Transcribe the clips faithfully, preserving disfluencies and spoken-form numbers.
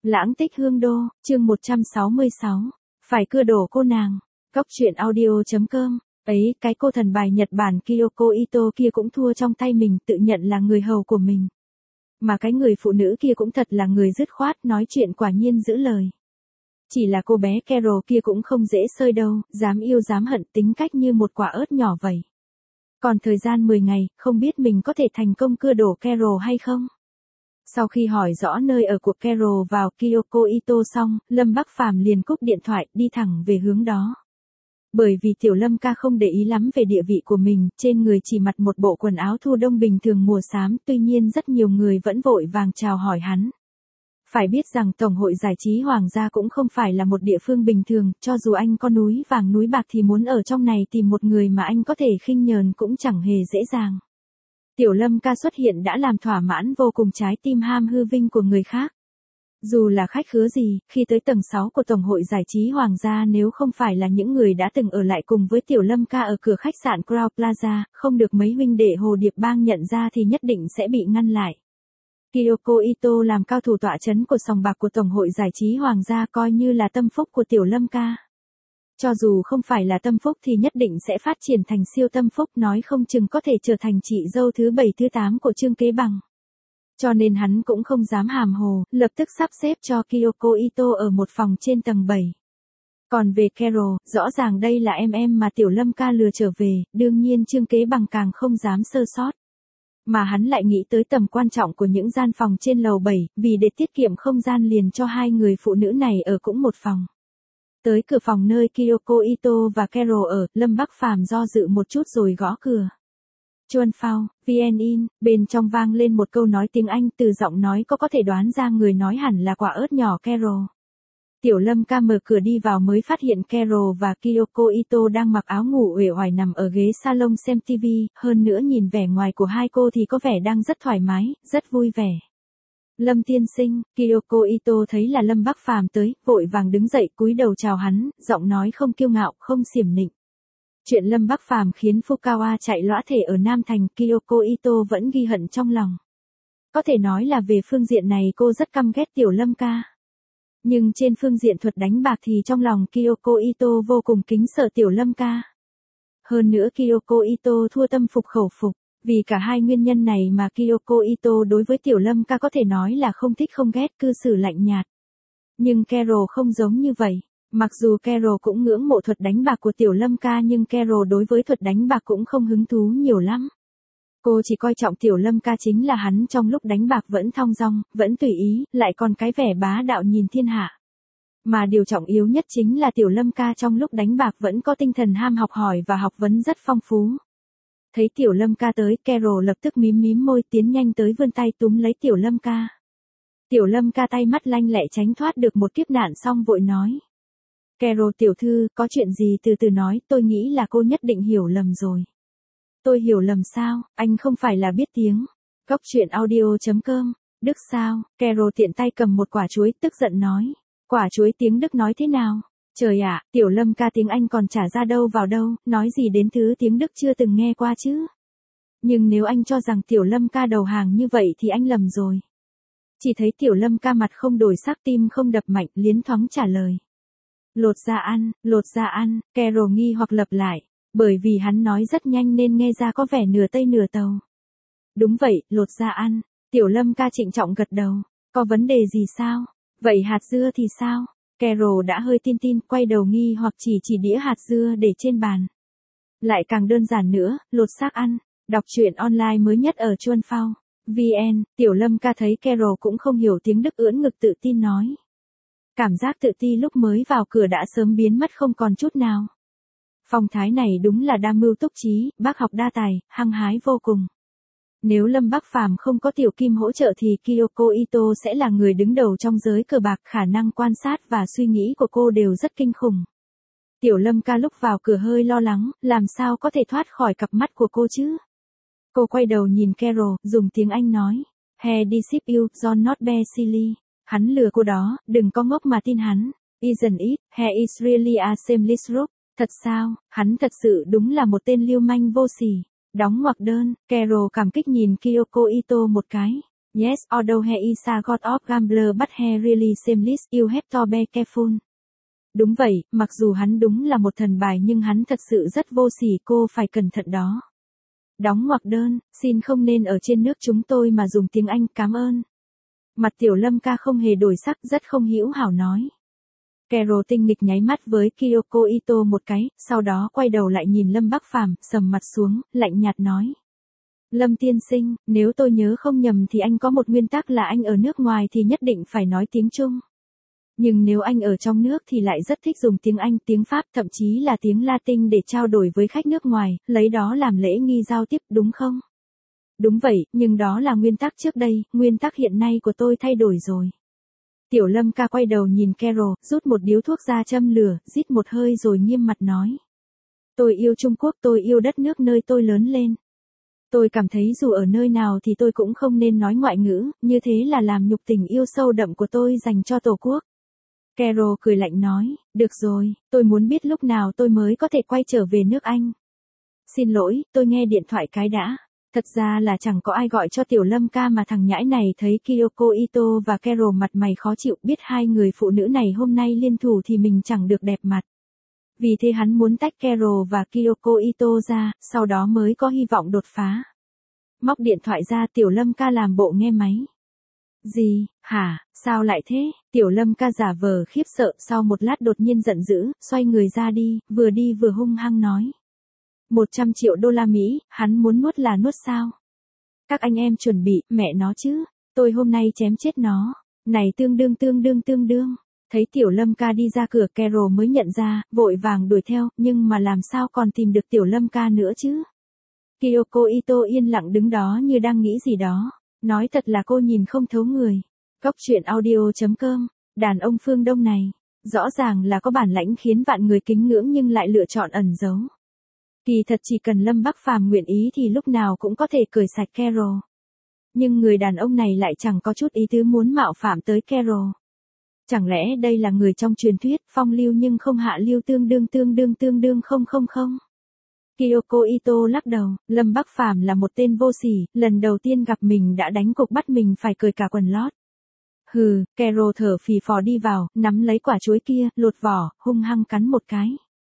Lãng tích hương đô, chương một trăm sáu mươi sáu. Phải cưa đổ cô nàng. Cóc truyện audio.com. Ấy, cái cô thần bài Nhật Bản Kyoko Ito kia cũng thua trong tay mình, tự nhận là người hầu của mình. Mà cái người phụ nữ kia cũng thật là người dứt khoát, nói chuyện quả nhiên giữ lời. Chỉ là cô bé Carol kia cũng không dễ sơi đâu, dám yêu dám hận, tính cách như một quả ớt nhỏ vậy. Còn thời gian mười ngày, không biết mình có thể thành công cưa đổ Carol hay không? Sau khi hỏi rõ nơi ở của Carol vào Kyoko Ito xong, Lâm Bắc Phàm liền cúp điện thoại, đi thẳng về hướng đó. Bởi vì Tiểu Lâm ca không để ý lắm về địa vị của mình, trên người chỉ mặc một bộ quần áo thu đông bình thường mùa xám, tuy nhiên rất nhiều người vẫn vội vàng chào hỏi hắn. Phải biết rằng Tổng hội Giải trí Hoàng gia cũng không phải là một địa phương bình thường, cho dù anh có núi vàng núi bạc thì muốn ở trong này tìm một người mà anh có thể khinh nhờn cũng chẳng hề dễ dàng. Tiểu Lâm ca xuất hiện đã làm thỏa mãn vô cùng trái tim ham hư vinh của người khác. Dù là khách khứa gì, khi tới tầng sáu của Tổng hội Giải trí Hoàng gia nếu không phải là những người đã từng ở lại cùng với Tiểu Lâm ca ở cửa khách sạn Crown Plaza, không được mấy huynh đệ Hồ Điệp Bang nhận ra thì nhất định sẽ bị ngăn lại. Kyoko Ito làm cao thủ tọa trấn của sòng bạc của Tổng hội Giải trí Hoàng gia coi như là tâm phúc của Tiểu Lâm ca. Cho dù không phải là tâm phúc thì nhất định sẽ phát triển thành siêu tâm phúc, nói không chừng có thể trở thành chị dâu thứ bảy thứ tám của Trương Kế Bằng. Cho nên hắn cũng không dám hàm hồ, lập tức sắp xếp cho Kyoko Ito ở một phòng trên tầng bảy. Còn về Carol, rõ ràng đây là em em mà Tiểu Lâm ca lừa trở về, đương nhiên Trương Kế Bằng càng không dám sơ sót. Mà hắn lại nghĩ tới tầm quan trọng của những gian phòng trên lầu bảy, vì để tiết kiệm không gian liền cho hai người phụ nữ này ở cũng một phòng. Tới cửa phòng nơi Kyoko Ito và Carol ở, Lâm Bắc Phàm do dự một chút rồi gõ cửa. Chuan Phao, vê en In, bên trong vang lên một câu nói tiếng Anh, từ giọng nói có có thể đoán ra người nói hẳn là quả ớt nhỏ Carol. Tiểu Lâm ca mở cửa đi vào mới phát hiện Carol và Kyoko Ito đang mặc áo ngủ uể oải nằm ở ghế salon xem ti vi, hơn nữa nhìn vẻ ngoài của hai cô thì có vẻ đang rất thoải mái, rất vui vẻ. Lâm tiên sinh, Kyoko Ito thấy là Lâm Bắc Phàm tới, vội vàng đứng dậy cúi đầu chào hắn, giọng nói không kiêu ngạo, không xiểm nịnh. Chuyện Lâm Bắc Phàm khiến Fukawa chạy lõa thể ở Nam Thành, Kyoko Ito vẫn ghi hận trong lòng. Có thể nói là về phương diện này cô rất căm ghét Tiểu Lâm ca. Nhưng trên phương diện thuật đánh bạc thì trong lòng Kyoko Ito vô cùng kính sợ Tiểu Lâm ca. Hơn nữa Kyoko Ito thua tâm phục khẩu phục. Vì cả hai nguyên nhân này mà Kyoko Ito đối với Tiểu Lâm ca có thể nói là không thích không ghét, cư xử lạnh nhạt. Nhưng Carol không giống như vậy. Mặc dù Carol cũng ngưỡng mộ thuật đánh bạc của Tiểu Lâm ca nhưng Carol đối với thuật đánh bạc cũng không hứng thú nhiều lắm. Cô chỉ coi trọng Tiểu Lâm ca chính là hắn trong lúc đánh bạc vẫn thong dong, vẫn tùy ý, lại còn cái vẻ bá đạo nhìn thiên hạ. Mà điều trọng yếu nhất chính là Tiểu Lâm ca trong lúc đánh bạc vẫn có tinh thần ham học hỏi và học vấn rất phong phú. Thấy Tiểu Lâm ca tới, Carol lập tức mím mím môi tiến nhanh tới vươn tay túm lấy Tiểu Lâm ca. Tiểu Lâm ca tay mắt lanh lẹ tránh thoát được một kiếp nạn xong vội nói. Carol tiểu thư, có chuyện gì từ từ nói, tôi nghĩ là cô nhất định hiểu lầm rồi. Tôi hiểu lầm sao, anh không phải là biết tiếng. Cóc truyện audio.com, Đức sao, Carol tiện tay cầm một quả chuối, tức giận nói. Quả chuối tiếng Đức nói thế nào? Trời ạ, Tiểu Lâm ca tiếng Anh còn chả ra đâu vào đâu, nói gì đến thứ tiếng Đức chưa từng nghe qua chứ. Nhưng nếu anh cho rằng Tiểu Lâm ca đầu hàng như vậy thì anh lầm rồi. Chỉ thấy Tiểu Lâm ca mặt không đổi sắc, tim không đập mạnh, liến thoáng trả lời. Lột ra ăn, lột ra ăn, Carol nghi hoặc lặp lại, bởi vì hắn nói rất nhanh nên nghe ra có vẻ nửa tây nửa tàu. Đúng vậy, lột ra ăn, Tiểu Lâm ca trịnh trọng gật đầu, có vấn đề gì sao? Vậy hạt dưa thì sao? Carol đã hơi tin tin, quay đầu nghi hoặc chỉ chỉ đĩa hạt dưa để trên bàn. Lại càng đơn giản nữa, lột xác ăn, đọc truyện online mới nhất ở Chuan Phao, vê en, Tiểu Lâm ca thấy Carol cũng không hiểu tiếng Đức ưỡn ngực tự tin nói. Cảm giác tự ti lúc mới vào cửa đã sớm biến mất không còn chút nào. Phong thái này đúng là đa mưu túc trí, bác học đa tài, hăng hái vô cùng. Nếu Lâm Bắc Phàm không có Tiểu Kim hỗ trợ thì Kyoko Ito sẽ là người đứng đầu trong giới cờ bạc, khả năng quan sát và suy nghĩ của cô đều rất kinh khủng. Tiểu Lâm ca lúc vào cửa hơi lo lắng, làm sao có thể thoát khỏi cặp mắt của cô chứ? Cô quay đầu nhìn Carol, dùng tiếng Anh nói. He deceive you, John not be silly. Hắn lừa cô đó, đừng có ngốc mà tin hắn. Isn't it, he is really a shameless rogue. Thật sao, hắn thật sự đúng là một tên lưu manh vô sỉ. Đóng ngoặc đơn, Carol cảm kích nhìn Kyoko Ito một cái. Yes, although he is a god of gambler but he really shameless, you have to be careful. Đúng vậy, mặc dù hắn đúng là một thần bài nhưng hắn thật sự rất vô sỉ, cô phải cẩn thận đó. Đóng ngoặc đơn, xin không nên ở trên nước chúng tôi mà dùng tiếng Anh, cảm ơn. Mặt Tiểu Lâm ca không hề đổi sắc, rất không hữu hảo nói. Carol tinh nghịch nháy mắt với Kyoko Ito một cái, sau đó quay đầu lại nhìn Lâm Bắc Phàm, sầm mặt xuống, lạnh nhạt nói. Lâm tiên sinh, nếu tôi nhớ không nhầm thì anh có một nguyên tắc là anh ở nước ngoài thì nhất định phải nói tiếng Trung. Nhưng nếu anh ở trong nước thì lại rất thích dùng tiếng Anh, tiếng Pháp, thậm chí là tiếng Latin để trao đổi với khách nước ngoài, lấy đó làm lễ nghi giao tiếp, đúng không? Đúng vậy, nhưng đó là nguyên tắc trước đây, nguyên tắc hiện nay của tôi thay đổi rồi. Tiểu Lâm ca quay đầu nhìn Carol, rút một điếu thuốc ra châm lửa, rít một hơi rồi nghiêm mặt nói. Tôi yêu Trung Quốc, tôi yêu đất nước nơi tôi lớn lên. Tôi cảm thấy dù ở nơi nào thì tôi cũng không nên nói ngoại ngữ, như thế là làm nhục tình yêu sâu đậm của tôi dành cho Tổ quốc. Carol cười lạnh nói, được rồi, tôi muốn biết lúc nào tôi mới có thể quay trở về nước Anh. Xin lỗi, tôi nghe điện thoại cái đã. Thật ra là chẳng có ai gọi cho Tiểu Lâm ca mà thằng nhãi này thấy Kyoko Ito và Carol mặt mày khó chịu, biết hai người phụ nữ này hôm nay liên thủ thì mình chẳng được đẹp mặt. Vì thế hắn muốn tách Carol và Kyoko Ito ra, sau đó mới có hy vọng đột phá. Móc điện thoại ra, Tiểu Lâm ca làm bộ nghe máy. Gì, hả, sao lại thế? Tiểu Lâm ca giả vờ khiếp sợ, sau một lát đột nhiên giận dữ, xoay người ra đi, vừa đi vừa hung hăng nói. một trăm triệu đô la Mỹ, hắn muốn nuốt là nuốt sao? Các anh em chuẩn bị, mẹ nó chứ, tôi hôm nay chém chết nó. Này tương đương tương đương tương đương. Thấy Tiểu Lâm ca đi ra cửa, Carol mới nhận ra, vội vàng đuổi theo, nhưng mà làm sao còn tìm được Tiểu Lâm ca nữa chứ? Kyoko Ito yên lặng đứng đó như đang nghĩ gì đó. Nói thật là cô nhìn không thấu người. Cóc truyện audio chấm com, đàn ông phương Đông này, rõ ràng là có bản lãnh khiến vạn người kính ngưỡng nhưng lại lựa chọn ẩn giấu. Kỳ thật chỉ cần Lâm Bắc Phàm nguyện ý thì lúc nào cũng có thể cởi sạch Carol. Nhưng người đàn ông này lại chẳng có chút ý tứ muốn mạo phạm tới Carol. Chẳng lẽ đây là người trong truyền thuyết, phong lưu nhưng không hạ lưu, tương đương tương đương tương đương không không không? Kyoko Ito lắc đầu, Lâm Bắc Phàm là một tên vô sỉ, lần đầu tiên gặp mình đã đánh cục bắt mình phải cởi cả quần lót. Hừ, Carol thở phì phò đi vào, nắm lấy quả chuối kia, lột vỏ, hung hăng cắn một cái.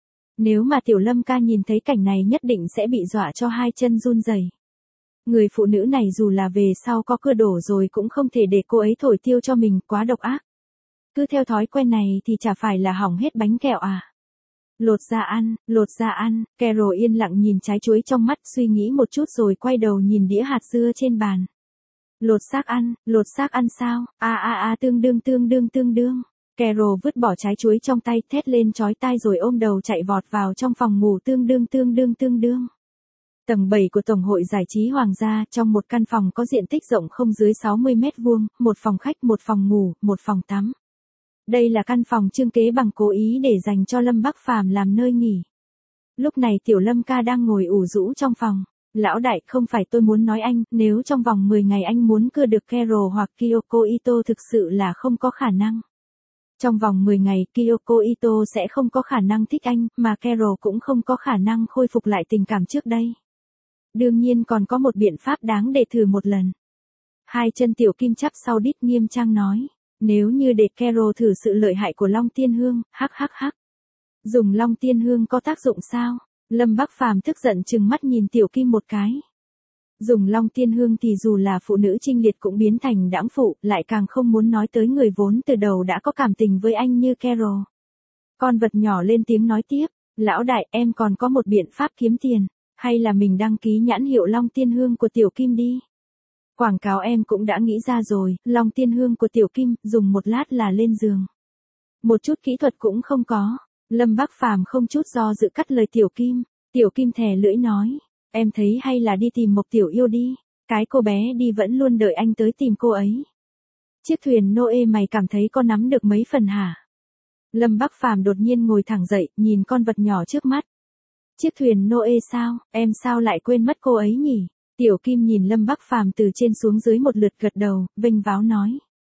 Nếu mà Tiểu Lâm ca nhìn thấy cảnh này nhất định sẽ bị dọa cho hai chân run rẩy. Người phụ nữ này dù là về sau có cưa đổ rồi cũng không thể để cô ấy thổi tiêu cho mình, quá độc ác. Cứ theo thói quen này thì chả phải là hỏng hết bánh kẹo à. Lột ra ăn, lột ra ăn, Carol yên lặng nhìn trái chuối trong mắt, suy nghĩ một chút rồi quay đầu nhìn đĩa hạt dưa trên bàn. Lột xác ăn, lột xác ăn sao, a a a tương đương tương đương tương đương. Carol vứt bỏ trái chuối trong tay, thét lên chói tai rồi ôm đầu chạy vọt vào trong phòng ngủ, tương đương tương đương tương đương. Tầng bảy của Tổng hội Giải trí Hoàng gia, trong một căn phòng có diện tích rộng không dưới sáu mươi mét vuông, một phòng khách, một phòng ngủ, một phòng tắm. Đây là căn phòng trưng kế bằng cố ý để dành cho Lâm Bắc Phàm làm nơi nghỉ. Lúc này Tiểu Lâm ca đang ngồi ủ rũ trong phòng. Lão đại, không phải tôi muốn nói anh, nếu trong vòng mười ngày anh muốn cưa được Carol hoặc Kyoko Ito thực sự là không có khả năng. Trong vòng mười ngày, Kyoko Ito sẽ không có khả năng thích anh, mà Carol cũng không có khả năng khôi phục lại tình cảm trước đây. Đương nhiên còn có một biện pháp đáng để thử một lần. Hai chân Tiểu Kim chắp sau đít nghiêm trang nói. Nếu như để Carol thử sự lợi hại của Long Tiên Hương, hắc hắc hắc. Dùng Long Tiên Hương có tác dụng sao? Lâm Bắc Phàm tức giận trừng mắt nhìn Tiểu Kim một cái. Dùng Long Tiên Hương thì dù là phụ nữ trinh liệt cũng biến thành đãng phụ, lại càng không muốn nói tới người vốn từ đầu đã có cảm tình với anh như Carol. Con vật nhỏ lên tiếng nói tiếp, lão đại, em còn có một biện pháp kiếm tiền, hay là mình đăng ký nhãn hiệu Long Tiên Hương của Tiểu Kim đi. Quảng cáo em cũng đã nghĩ ra rồi, Long Tiên Hương của Tiểu Kim, dùng một lát là lên giường. Một chút kỹ thuật cũng không có. Lâm Bắc Phàm không chút do dự cắt lời Tiểu Kim. Tiểu Kim thè lưỡi nói, em thấy hay là đi tìm Mộc Tiểu Yêu đi. Cái cô bé đi vẫn luôn đợi anh tới tìm cô ấy. Chiếc thuyền Noe mày cảm thấy có nắm được mấy phần hả? Lâm Bắc Phàm đột nhiên ngồi thẳng dậy, nhìn con vật nhỏ trước mắt. Chiếc thuyền Noe sao, em sao lại quên mất cô ấy nhỉ? Tiểu Kim nhìn Lâm Bắc Phàm từ trên xuống dưới một lượt gật đầu, vênh váo nói.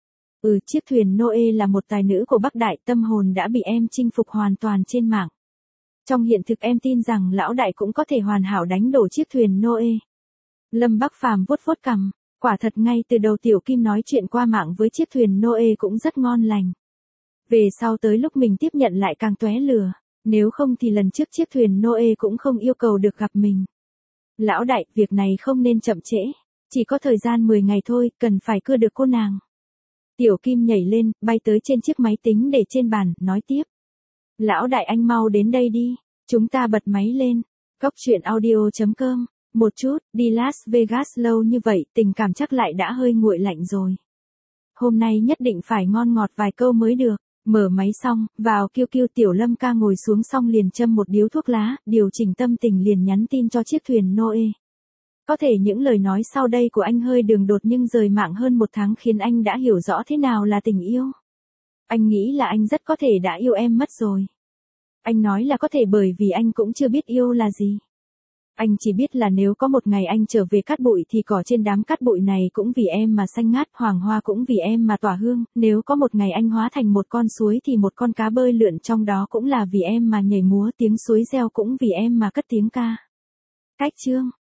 Ừ, chiếc thuyền Noe là một tài nữ của Bắc Đại, tâm hồn đã bị em chinh phục hoàn toàn trên mạng. Trong hiện thực em tin rằng lão đại cũng có thể hoàn hảo đánh đổ chiếc thuyền Noe. Lâm Bắc Phàm vuốt vuốt cằm, Quả thật ngay từ đầu Tiểu Kim nói chuyện qua mạng với chiếc thuyền Noe cũng rất ngon lành. Về sau tới lúc mình tiếp nhận lại càng tóe lửa, nếu không thì lần trước chiếc thuyền Noe cũng không yêu cầu được gặp mình. Lão đại, việc này không nên chậm trễ, chỉ có thời gian mười ngày thôi, cần phải cưa được cô nàng. Tiểu Kim nhảy lên, bay tới trên chiếc máy tính để trên bàn, nói tiếp. Lão đại anh mau đến đây đi, chúng ta bật máy lên. Cóc truyện audio chấm com. Một chút, đi Las Vegas lâu như vậy, tình cảm chắc lại đã hơi nguội lạnh rồi. Hôm nay nhất định phải ngon ngọt vài câu mới được. Mở máy xong, vào kêu kêu Tiểu Lâm ca ngồi xuống xong liền châm một điếu thuốc lá, điều chỉnh tâm tình liền nhắn tin cho chiếc thuyền Noe. Có thể những lời nói sau đây của anh hơi đường đột nhưng rời mạng hơn một tháng khiến anh đã hiểu rõ thế nào là tình yêu. Anh nghĩ là anh rất có thể đã yêu em mất rồi. Anh nói là có thể bởi vì anh cũng chưa biết yêu là gì. Anh chỉ biết là nếu có một ngày anh trở về cát bụi thì cỏ trên đám cát bụi này cũng vì em mà xanh ngát, hoàng hoa cũng vì em mà tỏa hương, nếu có một ngày anh hóa thành một con suối thì một con cá bơi lượn trong đó cũng là vì em mà nhảy múa, tiếng suối reo cũng vì em mà cất tiếng ca. Cách chương